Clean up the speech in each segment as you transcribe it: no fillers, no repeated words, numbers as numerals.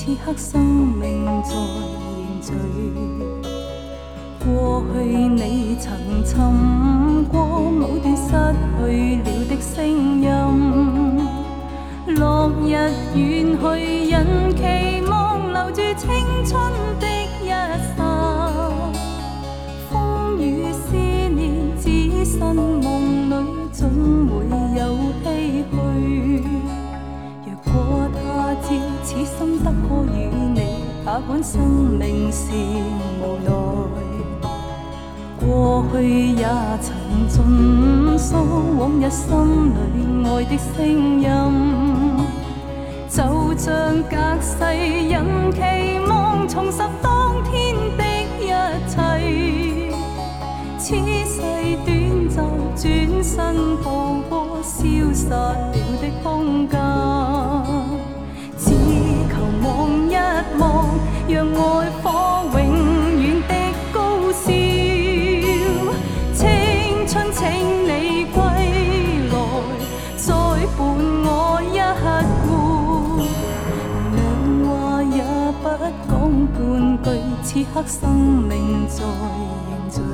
此刻生命在凝聚。过去你曾寻过某段失去了的声音，落日远去，人期望留住青春的一刹。风雨思念，只身梦里总会有唏嘘。若果他朝此心得可與你，哪管生命是無奈。過去也曾盡訴往日心裏愛的聲音，就像隔世人期望重拾當天的一切。此世短暫，轉身步過消失了的空間。只求望一望，讓愛火永遠的高燒。青春請你歸來，再伴我一回。兩話也不講半句，此刻生命在凝聚。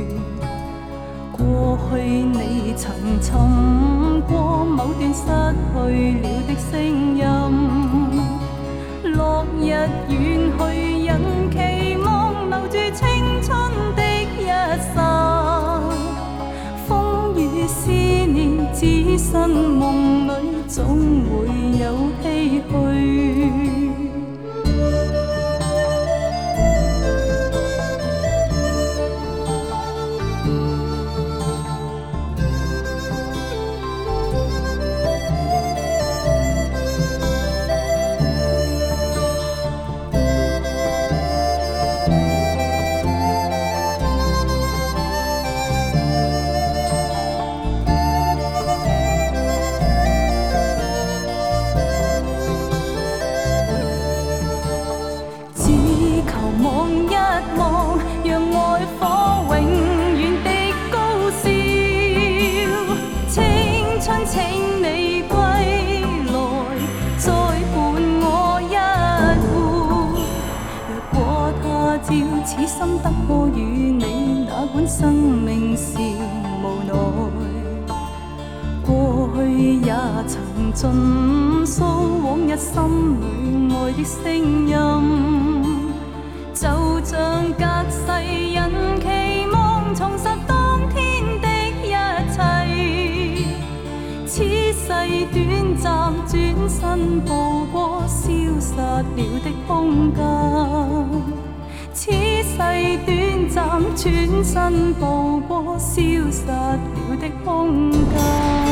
過去你曾尋過某段失去了的聲音，落日遠去，人期望留住青春的一剎。風雨思念，只身夢裏總會有唏噓。請你歸來，再伴我一回。若果他朝此心得可與你，哪管生命是無奈。過去也曾盡訴往日心裏愛的聲音，就像隔世人期望重拾當天的一切。此世短暫，轉身步過消失了的空間。此世短暫，轉身步過消失了的空間。